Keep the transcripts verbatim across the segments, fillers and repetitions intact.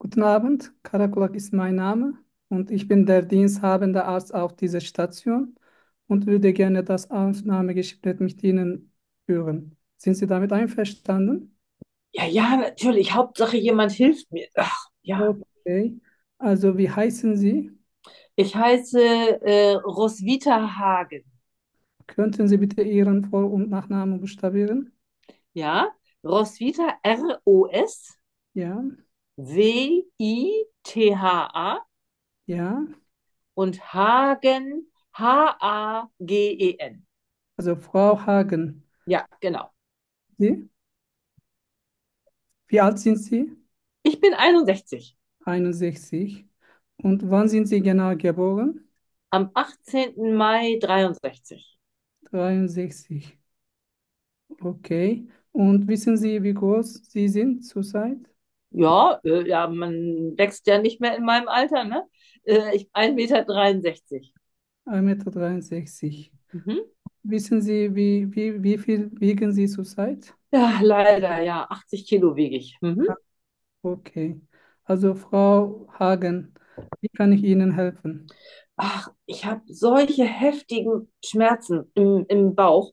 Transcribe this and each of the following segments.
Guten Abend, Karakulak ist mein Name und ich bin der diensthabende Arzt auf dieser Station und würde gerne das Aufnahmegespräch mit Ihnen führen. Sind Sie damit einverstanden? Ja, ja, natürlich. Hauptsache, jemand hilft mir. Ach, ja. Okay. Also, wie heißen Sie? Ich heiße äh, Roswitha Hagen. Könnten Sie bitte Ihren Vor- und Nachnamen buchstabieren? Ja, Roswitha R O S Ja, W I T H A ja. und Hagen H A G E N. Also Frau Hagen. Ja, genau. Sie? Wie alt sind Sie? Ich bin einundsechzig. einundsechzig. Und wann sind Sie genau geboren? Am achtzehnten Mai dreiundsechzig. dreiundsechzig. Okay. Und wissen Sie, wie groß Sie sind zurzeit? Ja, äh, ja, man wächst ja nicht mehr in meinem Alter, ne? Äh, ich ein Meter. dreiundsechzig. ein Meter. dreiundsechzig. Mhm. Wissen Sie, wie, wie, wie viel wiegen Sie zurzeit? Ja, leider, ja. achtzig Kilo wiege ich. Mhm. Ah, okay. Also Frau Hagen, wie kann ich Ihnen helfen? Ach, ich habe solche heftigen Schmerzen im, im Bauch.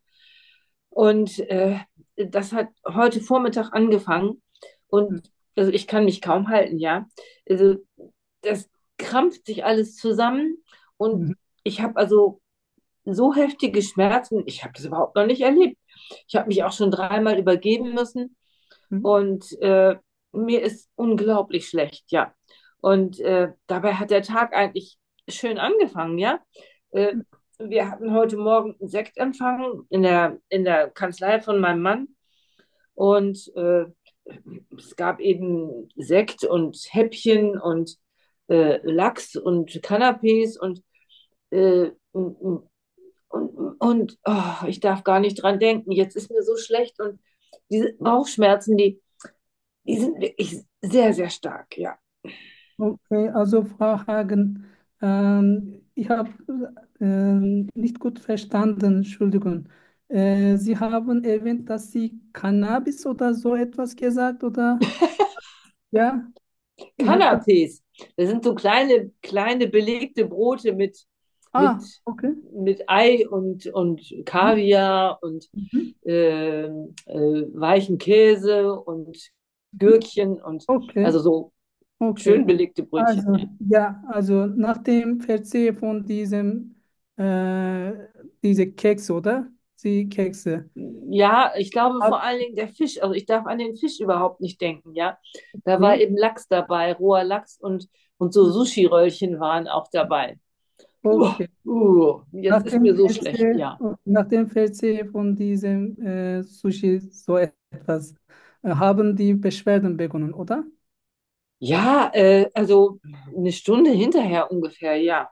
Und äh, das hat heute Vormittag angefangen. Und also ich kann mich kaum halten, ja. Also das krampft sich alles zusammen. Und Mhm. ich habe also so heftige Schmerzen. Ich habe das überhaupt noch nicht erlebt. Ich habe mich auch schon dreimal übergeben müssen. Mhm. Und äh, mir ist unglaublich schlecht, ja. Und äh, dabei hat der Tag eigentlich schön angefangen, ja. Äh, Wir hatten heute Morgen einen Sektempfang in der, in der Kanzlei von meinem Mann. Und äh, es gab eben Sekt und Häppchen und äh, Lachs und Canapés und, äh, und, und, und oh, ich darf gar nicht dran denken. Jetzt ist mir so schlecht und diese Bauchschmerzen, die die sind wirklich sehr, sehr stark, ja. Okay, also Frau Hagen, ähm, ich habe ähm, nicht gut verstanden, Entschuldigung. Äh, Sie haben erwähnt, dass Sie Cannabis oder so etwas gesagt, oder? Ja, ich habe das. Canapés, das sind so kleine, kleine belegte Brote mit, mit, Ah, okay. mit Ei und, und Kaviar und Mhm. ähm, äh, weichen Käse und Mhm. Gürkchen und Okay, also so okay. schön belegte Brötchen. Also, Ja, ja, also nach dem Verzehr von diesem, äh, diese Keks, oder? Die Kekse. ja, ich glaube Ab- vor allen Dingen der Fisch, also ich darf an den Fisch überhaupt nicht denken, ja. Da war Okay, eben Lachs dabei, roher Lachs und, und so Sushi-Röllchen waren auch dabei. Uh, okay. uh, Nach jetzt ist dem mir so schlecht, Verzehr, ja. nach dem Verzehr von diesem äh, Sushi, so etwas, äh, haben die Beschwerden begonnen, oder? Ja, äh, also eine Stunde hinterher ungefähr, ja.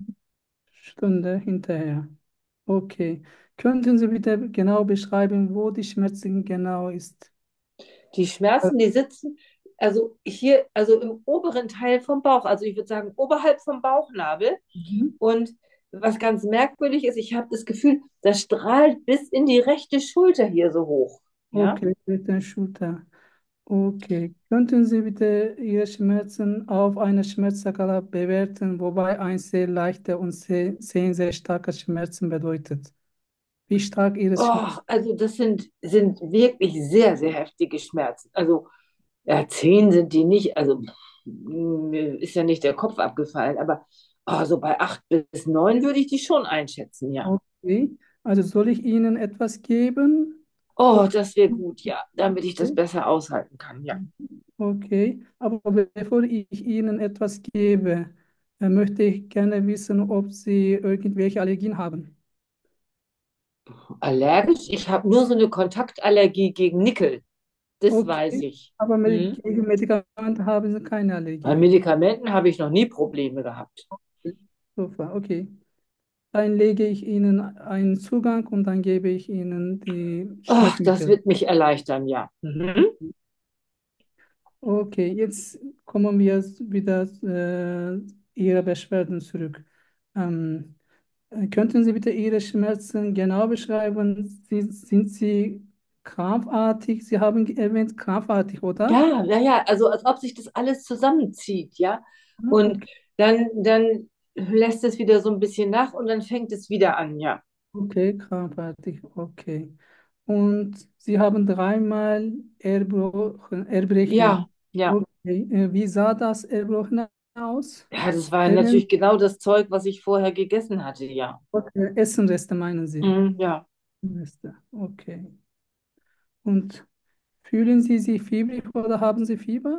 Stunde hinterher. Okay. Könnten Sie bitte genau beschreiben, wo die Schmerzen genau ist? Die Äh, Schmerzen, die sitzen, also hier, also im oberen Teil vom Bauch, also ich würde sagen oberhalb vom Bauchnabel. Mhm. Und was ganz merkwürdig ist, ich habe das Gefühl, das strahlt bis in die rechte Schulter hier so hoch. Ja? Okay, mit der Schulter. Okay. Könnten Sie bitte Ihre Schmerzen auf einer Schmerzskala bewerten, wobei ein sehr leichter und sehr, sehr, sehr starker Schmerzen bedeutet? Wie stark Ihre Oh, Schmerzen? also das sind, sind wirklich sehr, sehr heftige Schmerzen. Also ja, zehn sind die nicht, also mir ist ja nicht der Kopf abgefallen, aber oh, so bei acht bis neun würde ich die schon einschätzen, ja. Okay. Also soll ich Ihnen etwas geben? Oh, Oder? das wäre gut, ja, damit ich das Okay. besser aushalten kann, ja. Okay. Aber bevor ich Ihnen etwas gebe, äh, möchte ich gerne wissen, ob Sie irgendwelche Allergien haben. Allergisch? Ich habe nur so eine Kontaktallergie gegen Nickel, das weiß Okay. ich. Aber mit, Hm? gegen Medikamente haben Sie keine Bei Allergie. Medikamenten habe ich noch nie Probleme gehabt. Super, okay. Dann lege ich Ihnen einen Zugang und dann gebe ich Ihnen die Ach, das Schmerzmittel. wird mich erleichtern, ja. Mhm. Okay, jetzt kommen wir wieder äh, Ihre Beschwerden zurück. Ähm, äh, könnten Sie bitte Ihre Schmerzen genau beschreiben? Sie, sind Sie krampfartig. Sie haben erwähnt, krampfartig, oder? Ja, ja, ja, also als ob sich das alles zusammenzieht, ja. Ah, Und okay, dann, dann lässt es wieder so ein bisschen nach und dann fängt es wieder an, ja. okay, krampfartig, okay. Und Sie haben dreimal Erbrochen, Ja, Erbrechen. ja. Okay, äh, wie sah das Erbrochen aus? Ja, das war Erinnern, natürlich genau das Zeug, was ich vorher gegessen hatte, ja. okay, Essenreste meinen Sie? Mhm, ja. Reste, okay. Und fühlen Sie sich fiebrig oder haben Sie Fieber?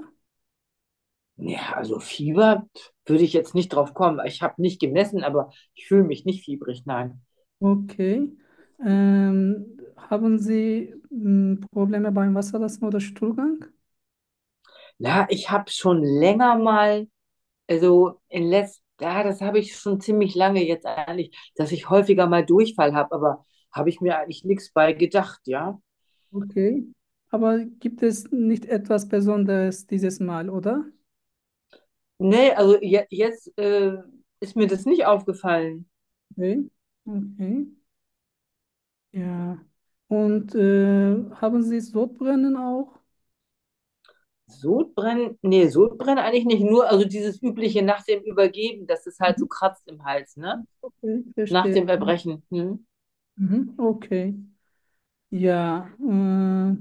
Ja, also Fieber würde ich jetzt nicht drauf kommen. Ich habe nicht gemessen, aber ich fühle mich nicht fiebrig, nein. Okay. Ähm, haben Sie hm, Probleme beim Wasserlassen oder Stuhlgang? Na, ich habe schon länger mal, also in letzt, ja, das habe ich schon ziemlich lange jetzt eigentlich, dass ich häufiger mal Durchfall habe, aber habe ich mir eigentlich nichts bei gedacht, ja. Okay. Aber gibt es nicht etwas Besonderes dieses Mal, oder? Nee, also je, jetzt äh, ist mir das nicht aufgefallen. Okay. Okay. Ja. Und äh, haben Sie Sodbrennen auch? Sodbrennen, nee, Sodbrennen eigentlich nicht, nur also dieses übliche nach dem Übergeben, dass es halt so Mhm. kratzt im Hals, ne? Okay, Nach verstehe. dem Erbrechen. Hm? Mhm. Okay. Ja. Äh,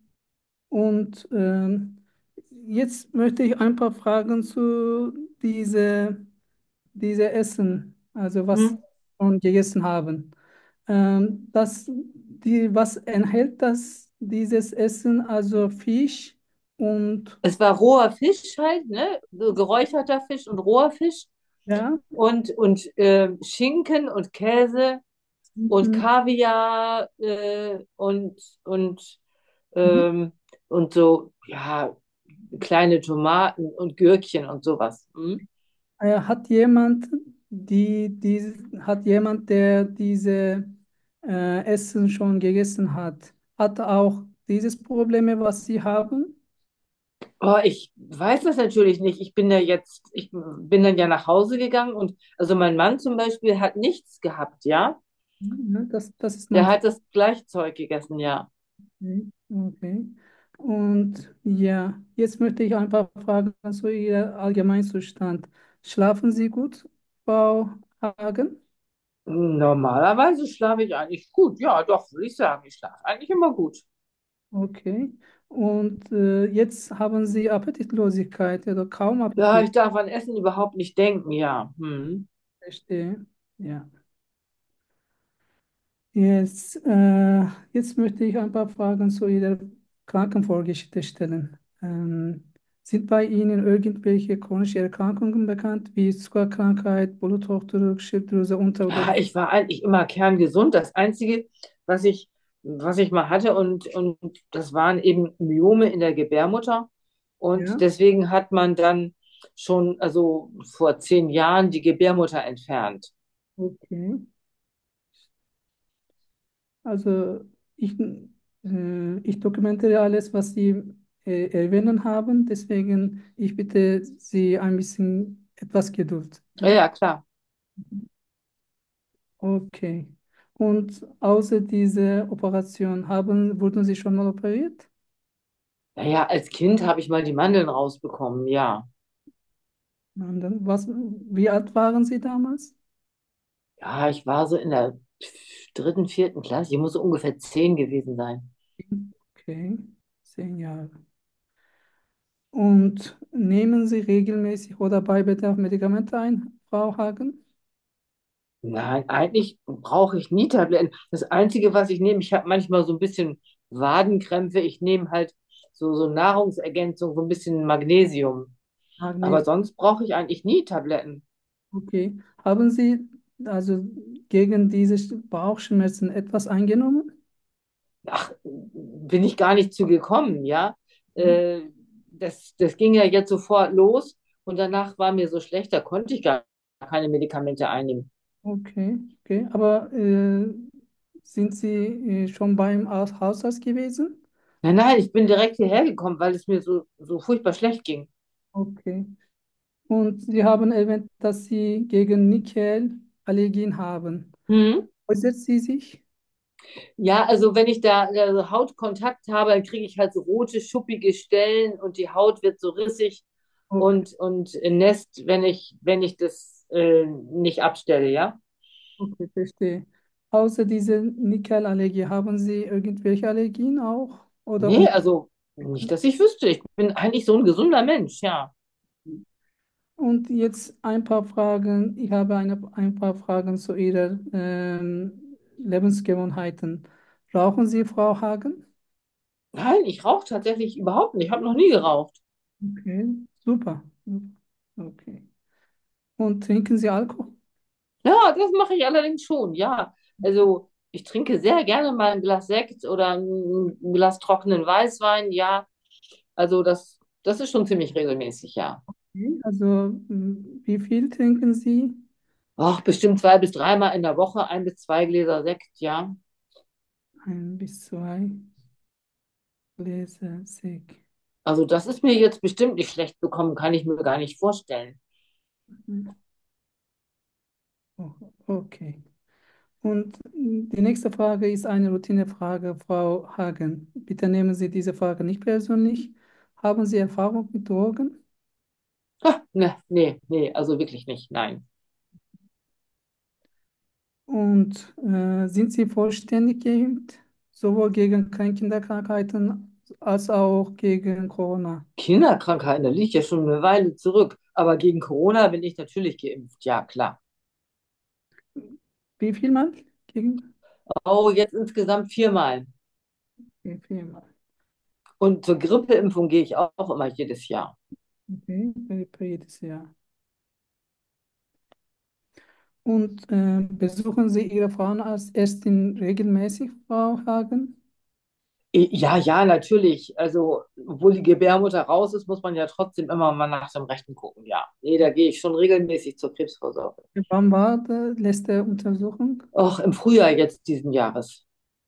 und ähm, jetzt möchte ich ein paar Fragen zu diese, diese Essen, also was Hm? Sie schon gegessen haben. Ähm, das, die, was enthält das, dieses Essen, also Fisch und Es war roher Fisch halt, ne? So geräucherter Fisch und roher Fisch ja, und, und äh, Schinken und Käse und mhm, Kaviar äh, und, und, mhm. ähm, und so, ja, kleine Tomaten und Gürkchen und sowas. Hm? Äh, hat jemand, die, die, hat jemand, der diese äh, Essen schon gegessen hat, hat auch dieses Probleme, was Sie haben? Oh, ich weiß das natürlich nicht. Ich bin ja jetzt, ich bin dann ja nach Hause gegangen und also mein Mann zum Beispiel hat nichts gehabt, ja. Ja, das, das ist Der natürlich. hat das Gleichzeug gegessen, ja. Okay. Okay. Und ja, jetzt möchte ich ein paar Fragen zu Ihrem Allgemeinzustand. Schlafen Sie gut, Frau Hagen? Normalerweise schlafe ich eigentlich gut. Ja, doch, würde ich sagen. Ich schlafe eigentlich immer gut. Okay. Und äh, jetzt haben Sie Appetitlosigkeit oder kaum Ja, Appetit. ich darf an Essen überhaupt nicht denken, ja. Hm. Verstehe. Ja. Jetzt, äh, jetzt möchte ich ein paar Fragen zu Ihrer Krankenvorgeschichte stellen. Ähm, sind bei Ihnen irgendwelche chronische Erkrankungen bekannt, wie Zuckerkrankheit, Bluthochdruck, Schilddrüse, Unter- oder Ja, ich war eigentlich immer kerngesund. Das Einzige, was ich, was ich mal hatte, und, und das waren eben Myome in der Gebärmutter. Und ja, deswegen hat man dann schon, also vor zehn Jahren, die Gebärmutter entfernt. okay. Also ich, äh, ich dokumentiere alles, was Sie äh, erwähnen haben, deswegen ich bitte Sie ein bisschen etwas Geduld. Ja, Ja? ja, klar. Okay. Und außer dieser Operation haben, wurden Sie schon mal operiert? Naja, als Kind habe ich mal die Mandeln rausbekommen, ja. Und dann, was, wie alt waren Sie damals? Ja, ich war so in der dritten, vierten Klasse. Ich muss so ungefähr zehn gewesen sein. Okay, zehn Jahre. Und nehmen Sie regelmäßig oder bei Bedarf Medikamente ein, Frau Hagen? Nein, eigentlich brauche ich nie Tabletten. Das Einzige, was ich nehme, ich habe manchmal so ein bisschen Wadenkrämpfe. Ich nehme halt so, so Nahrungsergänzung, so ein bisschen Magnesium. Aber Magnesium. sonst brauche ich eigentlich nie Tabletten. Okay. Haben Sie also gegen diese Bauchschmerzen etwas eingenommen? Ach, bin ich gar nicht zu gekommen, ja. Mhm. Äh, das, das ging ja jetzt sofort los und danach war mir so schlecht, da konnte ich gar keine Medikamente einnehmen. Okay, okay. Aber äh, sind Sie äh, schon beim Aus- Hausarzt gewesen? Nein, nein, ich bin direkt hierher gekommen, weil es mir so, so furchtbar schlecht ging. Okay. Und Sie haben erwähnt, dass Sie gegen Nickel Allergien haben. Hm? Äußert sie sich? Ja, also wenn ich da also Hautkontakt habe, dann kriege ich halt so rote, schuppige Stellen und die Haut wird so rissig Okay, und, und nässt, wenn ich, wenn ich das äh, nicht abstelle, ja. okay, verstehe. Außer dieser Nickelallergie, haben Sie irgendwelche Allergien auch? Oder Nee, um also nicht, dass ich wüsste. Ich bin eigentlich so ein gesunder Mensch, ja. Und jetzt ein paar Fragen. Ich habe eine, ein paar Fragen zu Ihrer ähm, Lebensgewohnheiten. Rauchen Sie, Frau Hagen? Nein, ich rauche tatsächlich überhaupt nicht. Ich habe noch nie geraucht. Okay, super. Okay. Und trinken Sie Alkohol? Ja, das mache ich allerdings schon, ja. Also ich trinke sehr gerne mal ein Glas Sekt oder ein Glas trockenen Weißwein, ja. Also das, das ist schon ziemlich regelmäßig, ja. Okay. Also, mm, wie viel trinken Sie? Ach, bestimmt zwei bis dreimal in der Woche, ein bis zwei Gläser Sekt, ja. Ein bis zwei Gläser Sekt. Also das ist mir jetzt bestimmt nicht schlecht bekommen, kann ich mir gar nicht vorstellen. Mhm. Oh, okay. Und mm, die nächste Frage ist eine Routinefrage, Frau Hagen. Bitte nehmen Sie diese Frage nicht persönlich. Haben Sie Erfahrung mit Drogen? Ah, ne, nee, nee, also wirklich nicht, nein. Und äh, sind Sie vollständig geimpft, sowohl gegen Kinderkrankheiten als auch gegen Corona? Kinderkrankheiten, da liegt ja schon eine Weile zurück. Aber gegen Corona bin ich natürlich geimpft, ja klar. Wie viel Mal? Gegen? Oh, jetzt insgesamt viermal. Okay, viermal. Und zur Grippeimpfung gehe ich auch, auch immer jedes Jahr. Okay, für für jedes Jahr. Und äh, besuchen Sie Ihre Frauenarztärztin regelmäßig, Frau Hagen? I- Ja, ja, natürlich. Also, obwohl die Gebärmutter raus ist, muss man ja trotzdem immer mal nach dem Rechten gucken. Ja, nee, da gehe ich schon regelmäßig zur Krebsvorsorge. Wann war die letzte Untersuchung? Auch im Frühjahr jetzt diesen Jahres.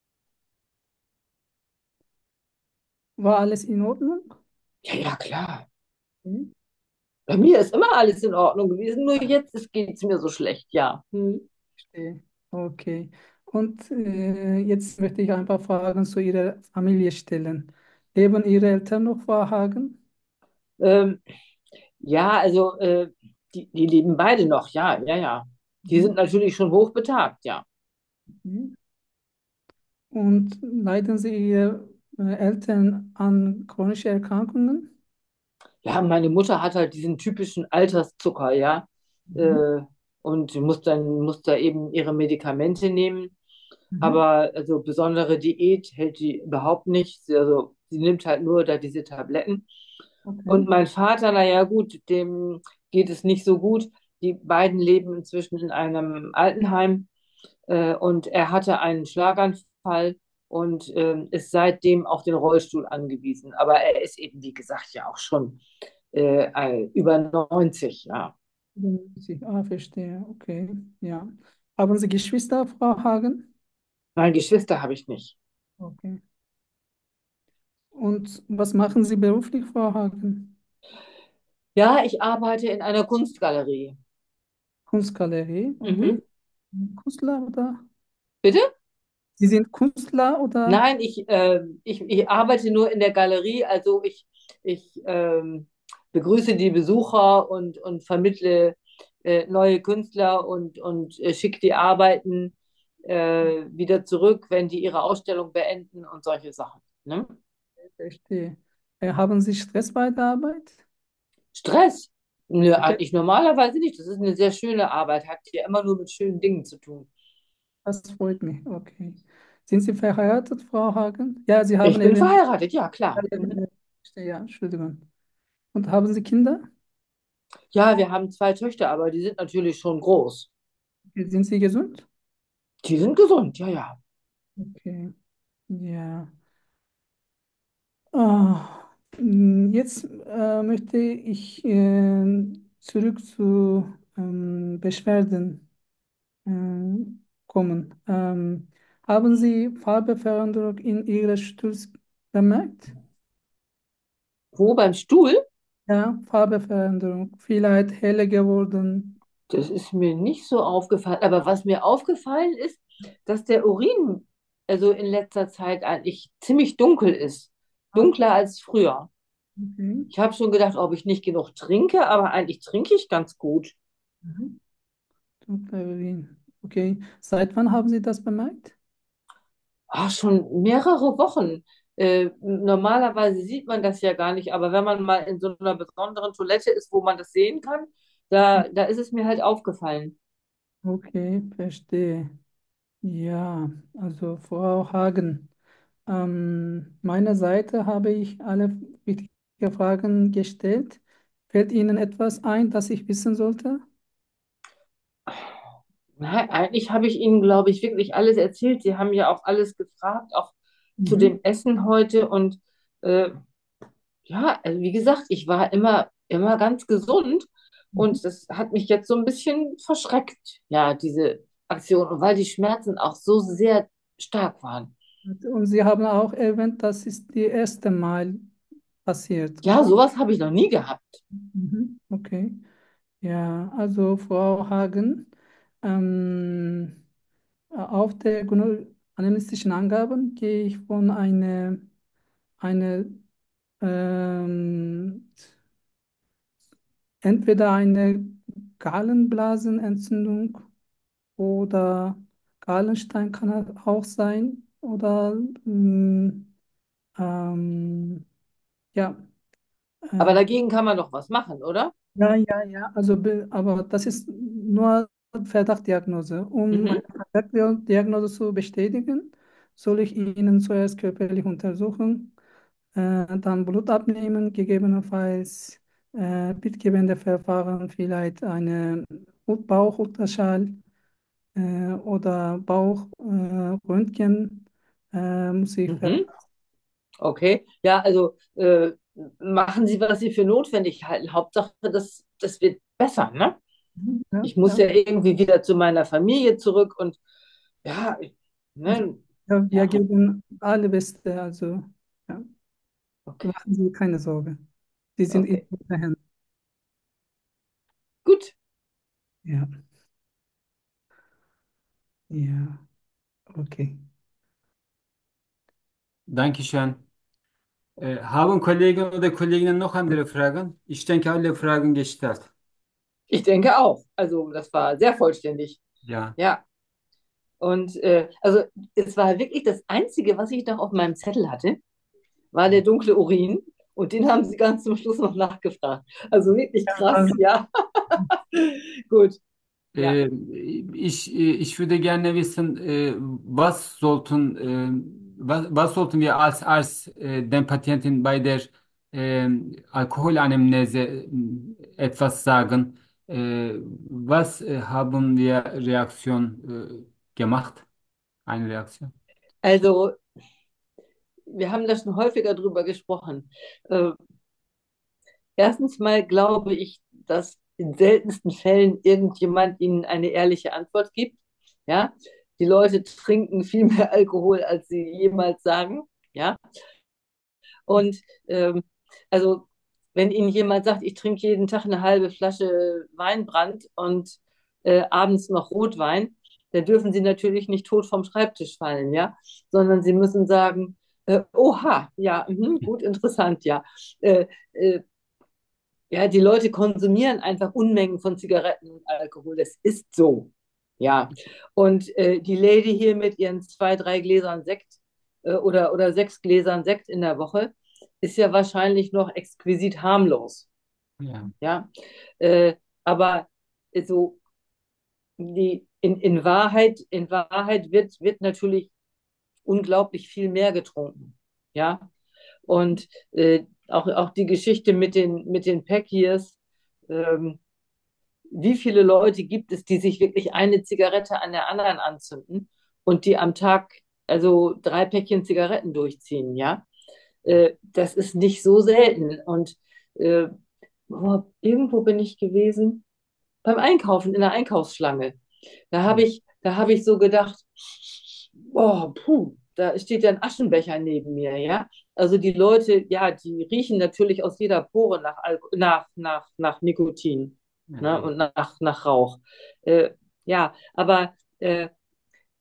War alles in Ordnung? Ja, ja, klar. Okay. Bei mir ist immer alles in Ordnung gewesen, nur jetzt geht es mir so schlecht, ja. Hm. Verstehe. Okay. Und äh, jetzt möchte ich ein paar Fragen zu Ihrer Familie stellen. Leben Ihre Eltern noch, Frau Hagen? Ähm, ja, also äh, die, die leben beide noch, ja, ja, ja. Die sind Mhm. natürlich schon hochbetagt, ja. Mhm. Und leiden Sie Ihre äh, Eltern an chronischen Erkrankungen? Ja, meine Mutter hat halt diesen typischen Alterszucker, ja. Mhm. Äh, und muss dann, muss da eben ihre Medikamente nehmen. Mhm. Aber also besondere Diät hält die überhaupt nicht. Sie, also sie nimmt halt nur da diese Tabletten. Okay. Und mein Vater, naja, gut, dem geht es nicht so gut. Die beiden leben inzwischen in einem Altenheim. Äh, und er hatte einen Schlaganfall und ähm, ist seitdem auf den Rollstuhl angewiesen. Aber er ist eben, wie gesagt, ja auch schon äh, äh, über neunzig, ja. Sie- Ah, verstehe. Okay. Ja. Haben Sie Geschwister, Frau Hagen? Nein, Geschwister habe ich nicht. Okay. Und was machen Sie beruflich, Frau Hagen? Ja, ich arbeite in einer Kunstgalerie. Kunstgalerie, Mhm. okay. Künstler oder? Bitte? Sie sind Künstler oder? Nein, ich, äh, ich, ich arbeite nur in der Galerie, also ich, ich ähm, begrüße die Besucher und, und vermittle äh, neue Künstler und, und äh, schicke die Arbeiten äh, wieder zurück, wenn die ihre Ausstellung beenden und solche Sachen. Ne? Verstehe. Äh, haben Sie Stress bei der Arbeit? Stress? Nö, Okay, eigentlich normalerweise nicht. Das ist eine sehr schöne Arbeit, hat ja immer nur mit schönen Dingen zu tun. das freut mich. Okay. Sind Sie verheiratet, Frau Hagen? Ja, Sie haben Ich bin erwähnt. verheiratet, ja Ja, klar. ja, Mhm. ja, ja, Entschuldigung. Und haben Sie Kinder? Ja, wir haben zwei Töchter, aber die sind natürlich schon groß. Sind Sie gesund? Die sind gesund, ja, ja. Okay. Ja. Ah, mh, jetzt äh, möchte ich äh, zurück zu ähm, Beschwerden ähm, kommen. Ähm, haben Sie Farbeveränderung in Ihrer Stulz bemerkt? Wo beim Stuhl? Ja, Farbeveränderung. Vielleicht heller geworden. Das ist mir nicht so aufgefallen. Aber was mir aufgefallen ist, dass der Urin also in letzter Zeit eigentlich ziemlich dunkel ist. Ah, Dunkler als früher. okay. Ich habe schon gedacht, ob ich nicht genug trinke, aber eigentlich trinke ich ganz gut. Mhm. Dunkler Urin. Okay. Seit wann haben Sie das bemerkt? Ah, schon mehrere Wochen. Äh, normalerweise sieht man das ja gar nicht, aber wenn man mal in so einer besonderen Toilette ist, wo man das sehen kann, da, da ist es mir halt aufgefallen. Okay, verstehe. Ja, also Frau Hagen, ähm, meiner Seite habe ich alle wichtigen Fragen gestellt. Fällt Ihnen etwas ein, das ich wissen sollte? Nein, eigentlich habe ich Ihnen, glaube ich, wirklich alles erzählt. Sie haben ja auch alles gefragt, auch zu Mhm. dem Essen heute. Und äh, ja, also wie gesagt, ich war immer, immer ganz gesund. Mhm. Und das hat mich jetzt so ein bisschen verschreckt, ja, diese Aktion. Und weil die Schmerzen auch so sehr stark waren. Und Sie haben auch erwähnt, das ist die erste Mal passiert, Ja, oder? sowas habe ich noch nie gehabt. Mhm. Okay. Ja, also Frau Hagen, ähm, auf der geno- analytischen Angaben gehe ich von einer eine, ähm, entweder eine Gallenblasenentzündung oder Gallenstein kann es auch sein oder ähm, ähm, ja, Aber äh, dagegen kann man doch was machen, oder? ja, ja, ja, also be- aber das ist nur Verdachtdiagnose. Um Mhm, eine Verdachtdiagnose zu bestätigen, soll ich Ihnen zuerst körperlich untersuchen, äh, dann Blut abnehmen, gegebenenfalls äh, bildgebende Verfahren, vielleicht eine Bauchultraschall äh, oder Bauchröntgen äh, Röntgen, äh, muss ich ver mhm. Okay. Ja, also äh, machen Sie, was Sie für notwendig halten. Hauptsache, das, das wird besser, ne? Mhm, ja, Ich muss ja. ja irgendwie wieder zu meiner Familie zurück und ja, ich- Also, ne, ja, wir ja, geben alle Beste, also ja, okay, machen Sie keine Sorge. Sie sind in okay. guten Händen. Gut. Ja, ja, okay. Dankeschön. Äh, haben Kollegen oder Kolleginnen noch andere Fragen? Ich denke, alle Fragen gestellt. Ich denke auch. Also, das war sehr vollständig. Ja. Ja. Und äh, also, es war wirklich das Einzige, was ich noch auf meinem Zettel hatte, war der dunkle Urin. Und den haben sie ganz zum Schluss noch nachgefragt. Also wirklich krass, Also, ja. Gut, ja. Äh, ich, äh, ich würde gerne wissen, äh, was sollten, äh, was, was sollten wir als Arzt äh, den Patienten bei der äh, Alkoholanamnese äh, etwas sagen? Äh, was äh, haben wir Reaktion äh, gemacht? Eine Reaktion. Also, wir haben da schon häufiger drüber gesprochen. Äh, erstens mal glaube ich, dass in seltensten Fällen irgendjemand ihnen eine ehrliche Antwort gibt. Ja, die Leute trinken viel mehr Alkohol, als sie jemals sagen. Ja, und ähm, also wenn ihnen jemand sagt, ich trinke jeden Tag eine halbe Flasche Weinbrand und äh, abends noch Rotwein, dann dürfen sie natürlich nicht tot vom Schreibtisch fallen, ja, sondern sie müssen sagen, äh, oha, ja, mhm, gut, interessant, ja. Äh, äh, ja, die Leute konsumieren einfach Unmengen von Zigaretten und Alkohol. Das ist so. Ja. Und äh, die Lady hier mit ihren zwei, drei Gläsern Sekt äh, oder, oder sechs Gläsern Sekt in der Woche ist ja wahrscheinlich noch exquisit harmlos. Ja. Ja. Äh, aber so die, in, in Wahrheit, in Wahrheit wird, wird natürlich unglaublich viel mehr getrunken. Ja. Und äh, auch, auch die Geschichte mit den, mit den Packiers, ähm, wie viele Leute gibt es, die sich wirklich eine Zigarette an der anderen anzünden und die am Tag also drei Päckchen Zigaretten durchziehen, ja? Äh, das ist nicht so selten. Und äh, wo, irgendwo bin ich gewesen, beim Einkaufen in der Einkaufsschlange. Da habe ich, da habe ich so gedacht, oh, puh, da steht ja ein Aschenbecher neben mir, ja. Also die Leute, ja, die riechen natürlich aus jeder Pore nach, Alko nach, nach, nach Nikotin, ne, Ja. und nach, nach Rauch. Äh, ja, aber äh,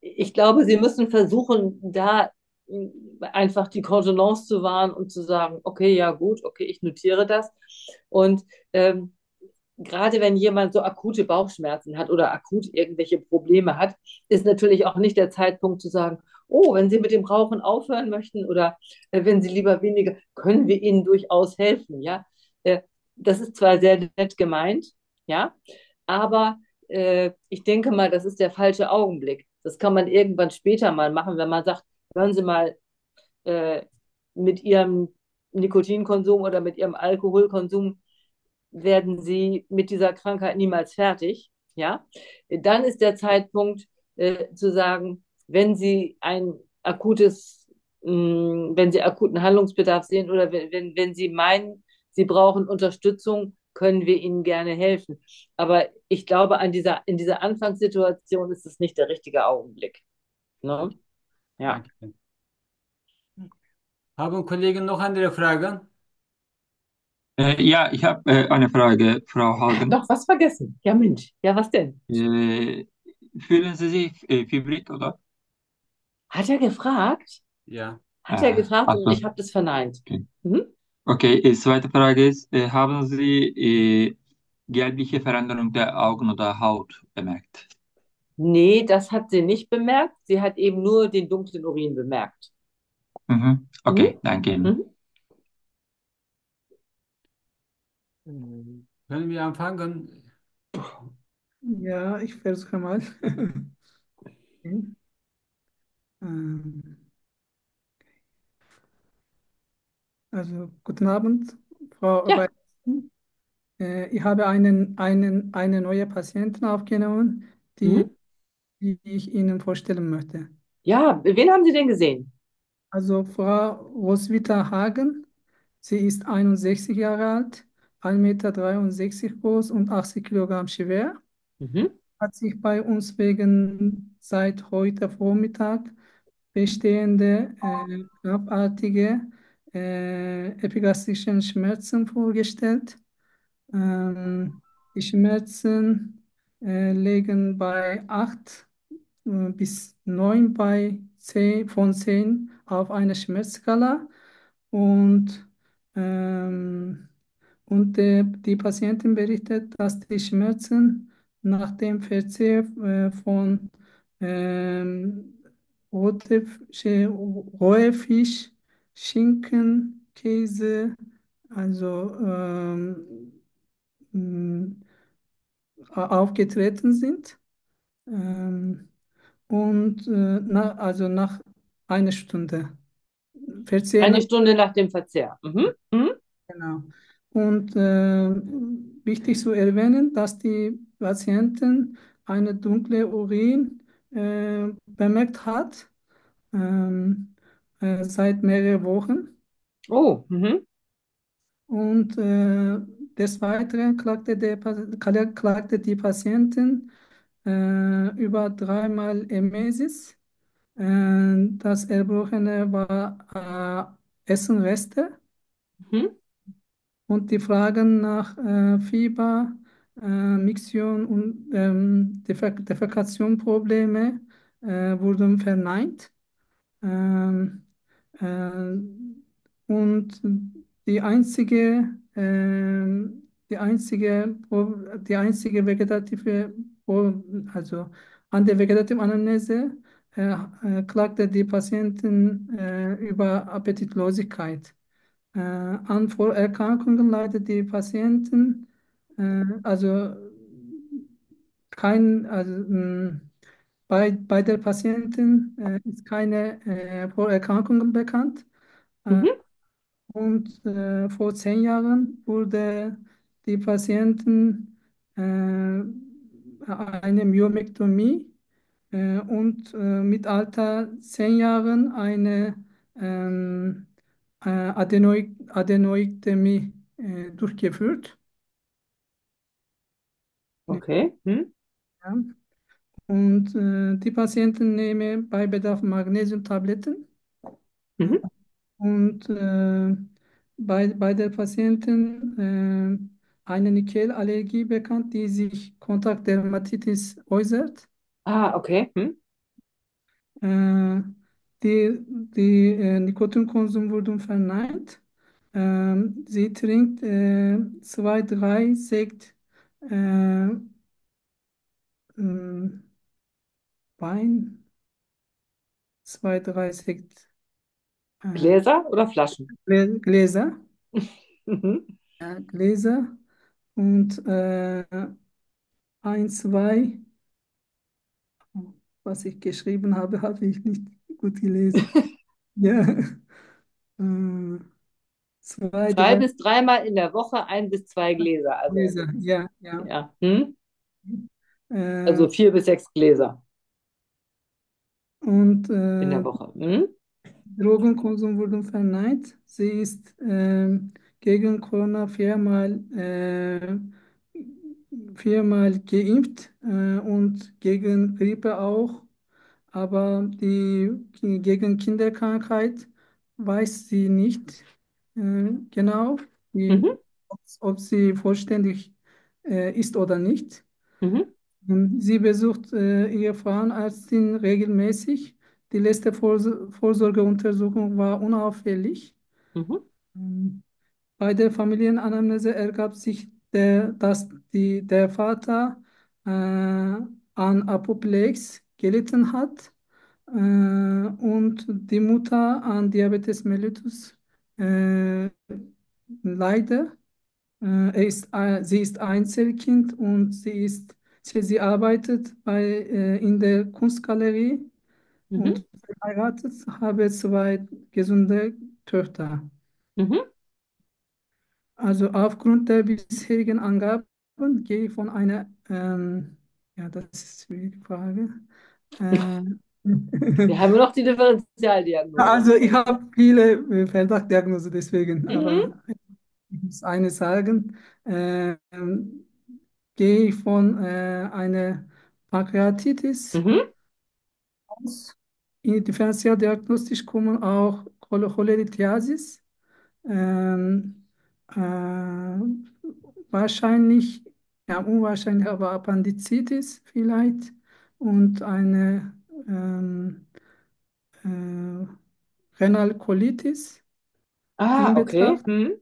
ich glaube, Sie müssen versuchen, da mh, einfach die Kontenance zu wahren und zu sagen, okay, ja gut, okay, ich notiere das. Und ähm, gerade wenn jemand so akute Bauchschmerzen hat oder akut irgendwelche Probleme hat, ist natürlich auch nicht der Zeitpunkt zu sagen, oh, wenn Sie mit dem Rauchen aufhören möchten oder äh, wenn Sie lieber weniger, können wir Ihnen durchaus helfen, ja. Äh, das ist zwar sehr nett gemeint, ja, aber äh, ich denke mal, das ist der falsche Augenblick. Das kann man irgendwann später mal machen, wenn man sagt, hören Sie mal, äh, mit Ihrem Nikotinkonsum oder mit Ihrem Alkoholkonsum werden sie mit dieser Krankheit niemals fertig. Ja, dann ist der Zeitpunkt äh, zu sagen, wenn sie ein akutes, mh, wenn sie akuten Handlungsbedarf sehen oder wenn, wenn, wenn sie meinen, sie brauchen Unterstützung, können wir ihnen gerne helfen. Aber ich glaube, an dieser, in dieser Anfangssituation ist es nicht der richtige Augenblick. Ne? Ja. Danke. Haben Kollegen noch andere Fragen? Äh, ja, ich habe äh, eine Frage, Frau Hagen. Noch was vergessen. Ja, Mensch. Ja, was denn? Äh, Fühlen Sie sich äh, fibrig, oder? Hat er gefragt? Ja. Hat er Äh, gefragt ach und so, ich habe das verneint. okay. Mhm. Okay, äh, zweite Frage ist, äh, haben Sie äh, gelbliche Veränderung der Augen oder Haut bemerkt? Nee, das hat sie nicht bemerkt. Sie hat eben nur den dunklen Urin bemerkt. Mhm. Mhm. Okay, danke Ihnen. Mhm. Ähm, Können wir anfangen? Ja, ich versuche mal. Okay. Ähm, also, guten Abend, Frau Ja. Weidmann. Äh, ich habe einen, einen, eine neue Patientin aufgenommen, die, Mhm. die ich Ihnen vorstellen möchte. Ja, wen haben Sie denn gesehen? Also Frau Roswitha Hagen, sie ist einundsechzig Jahre alt, ein Meter dreiundsechzig groß und achtzig Kilogramm schwer. Mhm. Hat sich bei uns wegen seit heute Vormittag bestehende äh, knappartige äh, epigastrischen Schmerzen vorgestellt. Ähm, die Schmerzen äh, liegen bei acht äh, bis neun bei zehn, von zehn auf einer Schmerzskala. Und, ähm, und der, die Patientin berichtet, dass die Schmerzen nach dem Verzehr äh, von ähm, rote, Sch- rohe Fisch, Schinken, Käse, also ähm, mh, aufgetreten sind. Ähm, und äh, na, also nach einer Stunde. Verzehr nach, Eine Stunde nach dem Verzehr. Mhm. Mhm. genau. Und äh, wichtig zu erwähnen, dass die Patientin eine dunkle Urin äh, bemerkt hat ähm, äh, seit mehreren Wochen. Oh, mhm. Und äh, des Weiteren klagte, der, Pa- klagte die Patientin äh, über dreimal Emesis. Äh, das Erbrochene war äh, Essenreste Mhm. und die Fragen nach äh, Fieber, äh, Miktion und ähm, Defek Defekationprobleme äh, wurden verneint. Ähm, äh, und die einzige, ähm, die einzige, Pro- die einzige vegetative, Pro- also an der vegetativen Anamnese äh, äh, klagte die Patientin äh, über Appetitlosigkeit. Äh, an Vorerkrankungen leidet die Patientin, äh, also kein, also, mh, bei, bei der Patientin äh, ist keine äh, Vorerkrankung bekannt. Äh, Mhm. und äh, vor zehn Jahren wurde die Patientin äh, eine Myomektomie äh, und äh, mit Alter zehn Jahren eine ähm, äh, Adenoid Adenoidektomie äh, durchgeführt. Okay. Mhm. Ja. Und äh, die Patienten nehmen bei Bedarf Magnesiumtabletten. Mhm. Und äh, bei, bei der Patientin äh, eine Nickelallergie bekannt, die sich Kontaktdermatitis äußert. Ah, okay. Mhm. Äh, die die äh, Nikotinkonsum wurde verneint. Ähm, sie trinkt äh, zwei, drei Sekt äh, ähm, Wein, zwei, drei Sekt äh, Gläser oder Flaschen? Glä- Gläser, Mhm. ja, Gläser und äh, ein, zwei, was ich geschrieben habe, habe ich nicht gut gelesen. Ja, äh, zwei, Zwei drei bis dreimal in der Woche ein bis zwei Gläser. Also, Gläser, ja, ja. ja. Hm? Äh, Also vier bis sechs Gläser und in der äh, Woche. Hm? Drogenkonsum wurde verneint. Sie ist ähm, gegen Corona viermal, äh, viermal geimpft äh, und gegen Grippe auch. Aber die gegen Kinderkrankheit weiß sie nicht äh, genau, wie, Mhm. ob, ob sie vollständig äh, ist oder nicht. Mhm. Ähm, Sie besucht äh, ihre Frauenärztin regelmäßig. Die letzte Vorso- Vorsorgeuntersuchung war unauffällig. Mhm. Ähm, Bei der Familienanamnese ergab sich, der, dass die, der Vater äh, an Apoplex gelitten hat äh, und die Mutter an Diabetes mellitus äh, leide. Äh, er ist, äh, sie ist Einzelkind und sie ist, sie, sie arbeitet bei, äh, in der Kunstgalerie Mhm. und verheiratet, habe zwei gesunde Töchter. Mhm. Also aufgrund der bisherigen Angaben gehe ich von einer, ähm, ja, das ist die Frage. Äh, Wir haben noch die Differentialdiagnose. also ich habe viele äh, Verdachtdiagnosen deswegen, Mhm. aber ich muss eine sagen. Ähm, gehe ich von äh, einer Pankreatitis Mhm. aus. In differentialdiagnostisch kommen auch Chol- Cholelithiasis. Ähm, äh, wahrscheinlich, ja, unwahrscheinlich, aber Appendizitis vielleicht und eine ähm, äh, Renalkolitis in Ah, okay. Betracht. Mhm.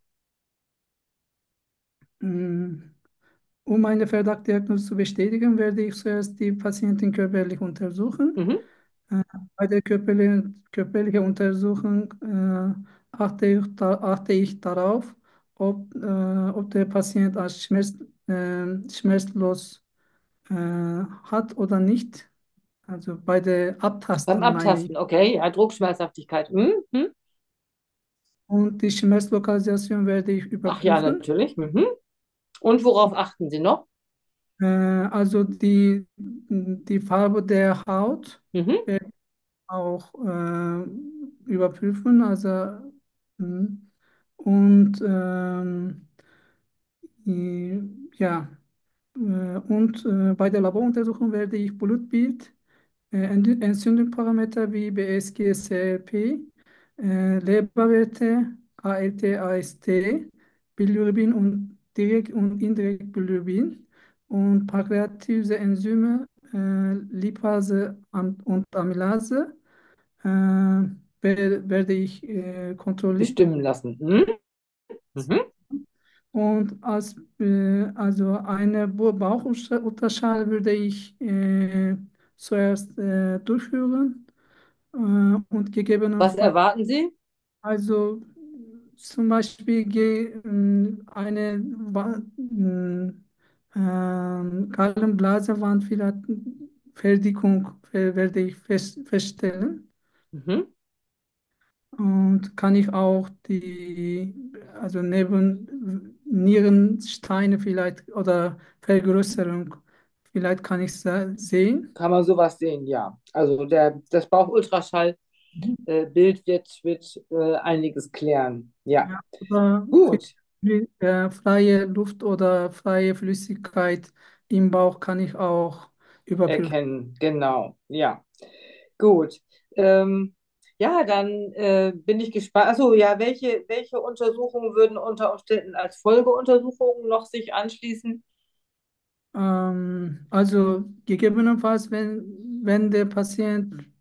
Mm, Um eine Verdachtdiagnose zu bestätigen, werde ich zuerst die Patientin körperlich untersuchen. Mhm. Äh, Bei der körperlichen, körperlichen Untersuchung äh, achte ich, da, achte ich darauf, ob, äh, ob der Patient als Schmerz, äh, schmerzlos äh, hat oder nicht. Also bei der Beim Abtasten meine ich. Abtasten, okay. Ja, Druckschmerzhaftigkeit. Mhm. Mhm. Und die Schmerzlokalisation werde ich Ach ja, überprüfen. natürlich. Mhm. Und worauf achten Sie noch? Äh, also die, die Farbe der Haut Mhm. werde ich auch äh, überprüfen. Also, mh. und ähm, äh, ja, äh, und äh, bei der Laboruntersuchung werde ich Blutbild, äh, Ent- Entzündungsparameter wie B S G, C R P, äh, Leberwerte, A L T, A S T, Bilirubin und direkt und indirekt Bilirubin und pankreative Enzyme, äh, Lipase am- und Amylase äh, wer- werde ich äh, kontrollieren. Bestimmen lassen. Mhm. Mhm. Und als, äh, also eine Bu- Bauchultraschall würde ich äh, zuerst äh, durchführen äh, und Was gegebenenfalls, erwarten Sie? also zum Beispiel ge, mh, eine Wa- mh, ähm, Gallenblasewandverdickung äh, werde ich fest, feststellen. Mhm. Und kann ich auch die, also neben Nierensteine vielleicht oder Vergrößerung, vielleicht kann ich se- sehen. Kann man sowas sehen, ja. Also der, das Bauchultraschallbild Mhm. äh, Bild wird, wird äh, einiges klären. Ja, Ja, oder gut. vielleicht, äh, freie Luft oder freie Flüssigkeit im Bauch kann ich auch überprüfen. Erkennen, genau. Ja, gut. Ähm, ja, dann äh, bin ich gespannt. Achso, ja, welche, welche Untersuchungen würden unter Umständen als Folgeuntersuchungen noch sich anschließen? Ähm, also gegebenenfalls, wenn, wenn der Patient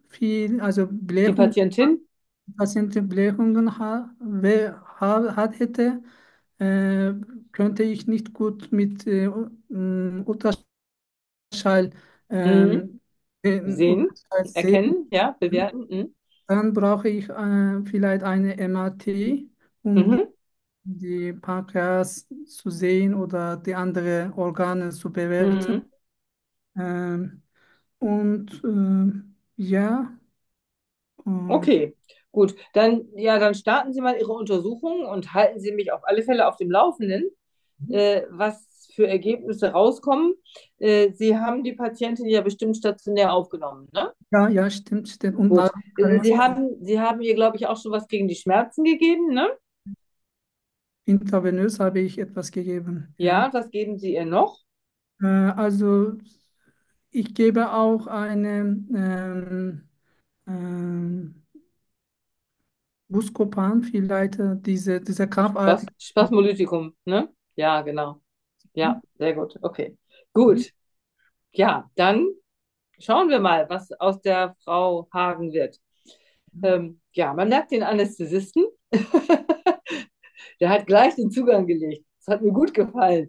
viel, also Die Blähungen, Patientin? Patienten Blähungen ha, we- ha, hat, hätte, äh, könnte ich nicht gut mit äh, ähm, Ultraschall, Mhm. ähm, den Sehen, Ultraschall sehen. erkennen, ja, bewerten. Mhm. Dann brauche ich äh, vielleicht eine M R T, um die, Mhm. die Pankreas zu sehen oder die anderen Organe zu bewerten. Mhm. Ähm, und äh, ja, äh, Okay, gut. Dann, ja, dann starten Sie mal Ihre Untersuchung und halten Sie mich auf alle Fälle auf dem Laufenden, äh, was für Ergebnisse rauskommen. Äh, Sie haben die Patientin ja bestimmt stationär aufgenommen, ne? ja, ja, stimmt, stimmt. Und Gut. Äh, Sie Nasenspray haben, Sie haben ihr, glaube ich, auch schon was gegen die Schmerzen gegeben, ne? intravenös habe ich etwas gegeben. Ja. Ja, was geben Sie ihr noch? Äh, also ich gebe auch eine ähm, ähm, Buscopan, vielleicht äh, diese, diese Spas kraftartige. Spasmolytikum, ne? Ja, genau. Ja, sehr gut. Okay. Gut. Ja, dann schauen wir mal, was aus der Frau Hagen wird. Ähm, ja, man merkt den Anästhesisten. Der hat gleich den Zugang gelegt. Das hat mir gut gefallen.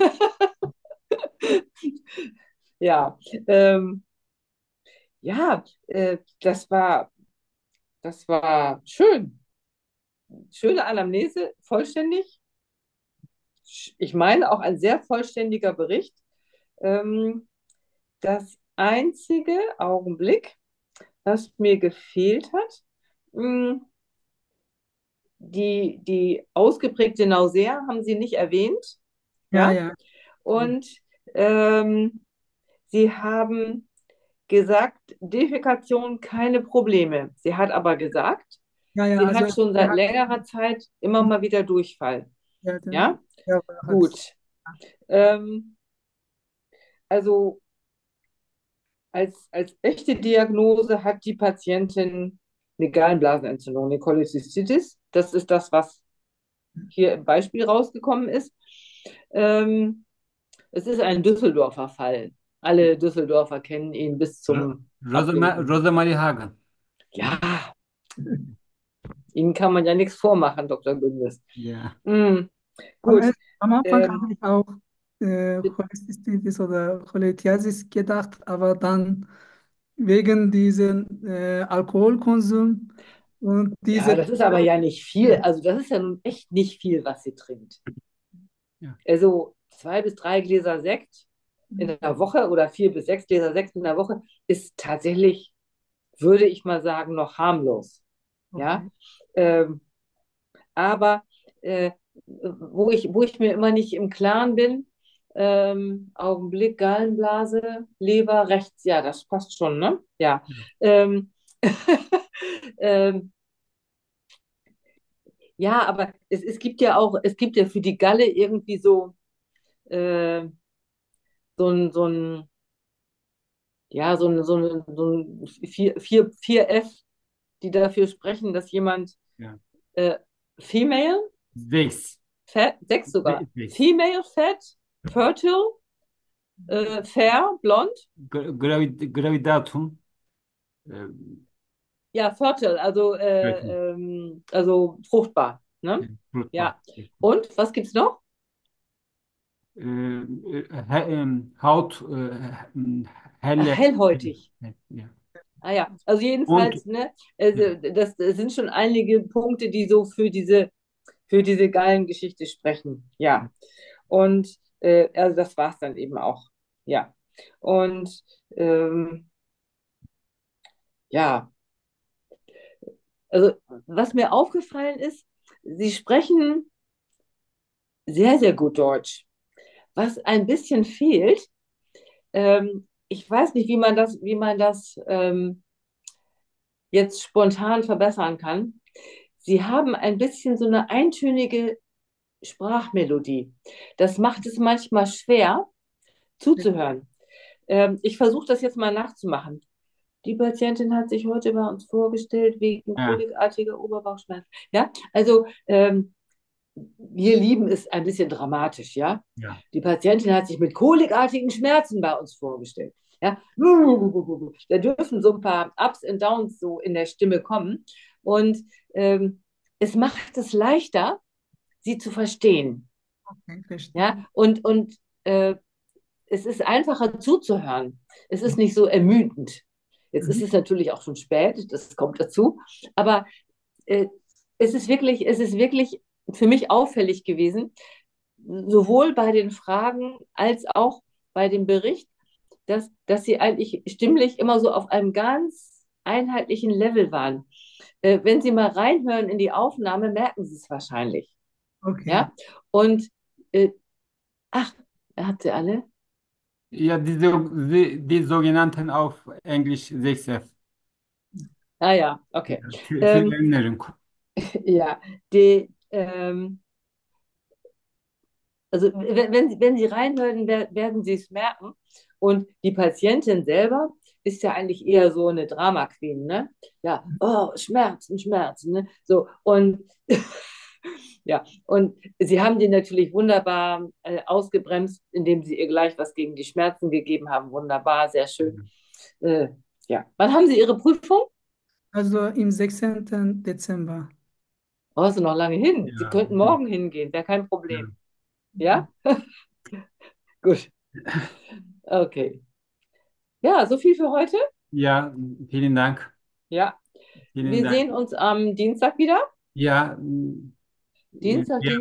Ja, ähm, ja, äh, das war, das war schön. Schöne Anamnese, vollständig. Ich meine auch ein sehr vollständiger Bericht. Ähm, das einzige Augenblick, was mir gefehlt hat, mh, die, die ausgeprägte Nausea haben Sie nicht erwähnt, Ja, ja? ja. Und ähm, Sie haben gesagt, Defekation keine Probleme. Sie hat aber gesagt, Ja, ja, sie also hat schon er seit hat, längerer Zeit immer mal wieder Durchfall. ja, Ja, er hat, gut. Ähm, also als, als echte Diagnose hat die Patientin eine Gallenblasenentzündung, eine Cholecystitis. Das ist das, was hier im Beispiel rausgekommen ist. Ähm, es ist ein Düsseldorfer Fall. Alle Düsseldorfer kennen ihn bis Ro- zum Rosema Abwinken. Rosemarie Hagen. Ja, Ihnen kann man ja nichts vormachen, Doktor Gündes. Ja. Mm, am, gut. Ende- am Anfang Ähm, habe ich auch äh, Cholecystitis oder Cholelithiasis gedacht, aber dann wegen diesem äh, Alkoholkonsum und ja, diese, das ist aber ja nicht viel. Also das ist ja nun echt nicht viel, was sie trinkt. Ja. Also zwei bis drei Gläser Sekt in der Woche oder vier bis sechs Gläser Sekt in der Woche ist tatsächlich, würde ich mal sagen, noch harmlos. Ja, okay. ähm, aber äh, wo ich, wo ich mir immer nicht im Klaren bin, ähm, Augenblick, Gallenblase, Leber, rechts, ja, das passt schon, ne? Ja. Ähm, ähm, ja, aber es, es gibt ja auch, es gibt ja für die Galle irgendwie so, äh, so ein, so ein, ja, so ein, so ein, so ein vier, vier, vier F, die dafür sprechen, dass jemand Ja. äh, female, Sechs. fat, sechs sogar, Se- Sechs. female, fat, fertile, äh, fair, blond. Gra- Gravid Gravidatum. Äh, Ja, fertile, also, Göttin. äh, ähm, also fruchtbar. Ja, Ne? fruchtbar. Ja. Und was gibt's noch? Äh, äh, he- ähm, Haut, äh, Ach, helle. hellhäutig. Ja. Ah ja, also Und jedenfalls, ne, ja, also das, das sind schon einige Punkte, die so für diese, für diese Gallengeschichte sprechen. Ja. Und äh, also das war es dann eben auch. Ja. Und ähm, ja, also was mir aufgefallen ist, Sie sprechen sehr, sehr gut Deutsch. Was ein bisschen fehlt, ähm, ich weiß nicht, wie man das, wie man das ähm, jetzt spontan verbessern kann. Sie haben ein bisschen so eine eintönige Sprachmelodie. Das macht es manchmal schwer zuzuhören. Ähm, ich versuche das jetzt mal nachzumachen. Die Patientin hat sich heute bei uns vorgestellt wegen ja, kolikartiger Oberbauchschmerzen. Ja, also ähm, wir lieben es ein bisschen dramatisch, ja. ja. Die Patientin hat sich mit kolikartigen Schmerzen bei uns vorgestellt. Ja, da dürfen so ein paar Ups und Downs so in der Stimme kommen. Und ähm, es macht es leichter, sie zu verstehen. Okay, verstehe. Ja, und, und äh, es ist einfacher zuzuhören. Es ist nicht so ermüdend. Jetzt ist Mhm. es natürlich auch schon spät, das kommt dazu. Aber äh, es ist wirklich, es ist wirklich für mich auffällig gewesen, sowohl bei den Fragen als auch bei dem Bericht, dass, dass sie eigentlich stimmlich immer so auf einem ganz einheitlichen Level waren. Äh, wenn Sie mal reinhören in die Aufnahme, merken Sie es wahrscheinlich. Okay. Ja? Und äh, ach, er hat sie alle. Ja, diese, die, die sogenannten auf Englisch sechs F. Ah ja, okay. Ja, für, für Ähm, Erinnerung. ja, die, ähm, also wenn, wenn, Sie- wenn Sie reinhören, wer- werden Sie es merken. Und die Patientin selber ist ja eigentlich eher so eine Drama Queen, ne? Ja, oh, Schmerzen, Schmerzen, ne? So, und ja, und sie haben die natürlich wunderbar äh, ausgebremst, indem sie ihr gleich was gegen die Schmerzen gegeben haben. Wunderbar, sehr schön. Äh, ja, wann haben Sie Ihre Prüfung? Also im sechzehnten Dezember. Oh, ist noch lange hin. Sie Ja, könnten morgen hingehen, wäre kein ja. Problem. Ja? Gut. Okay. Ja, so viel für heute. Ja, vielen Dank. Ja. Vielen Wir Dank. sehen uns am Dienstag wieder. Ja, Dienstag, wir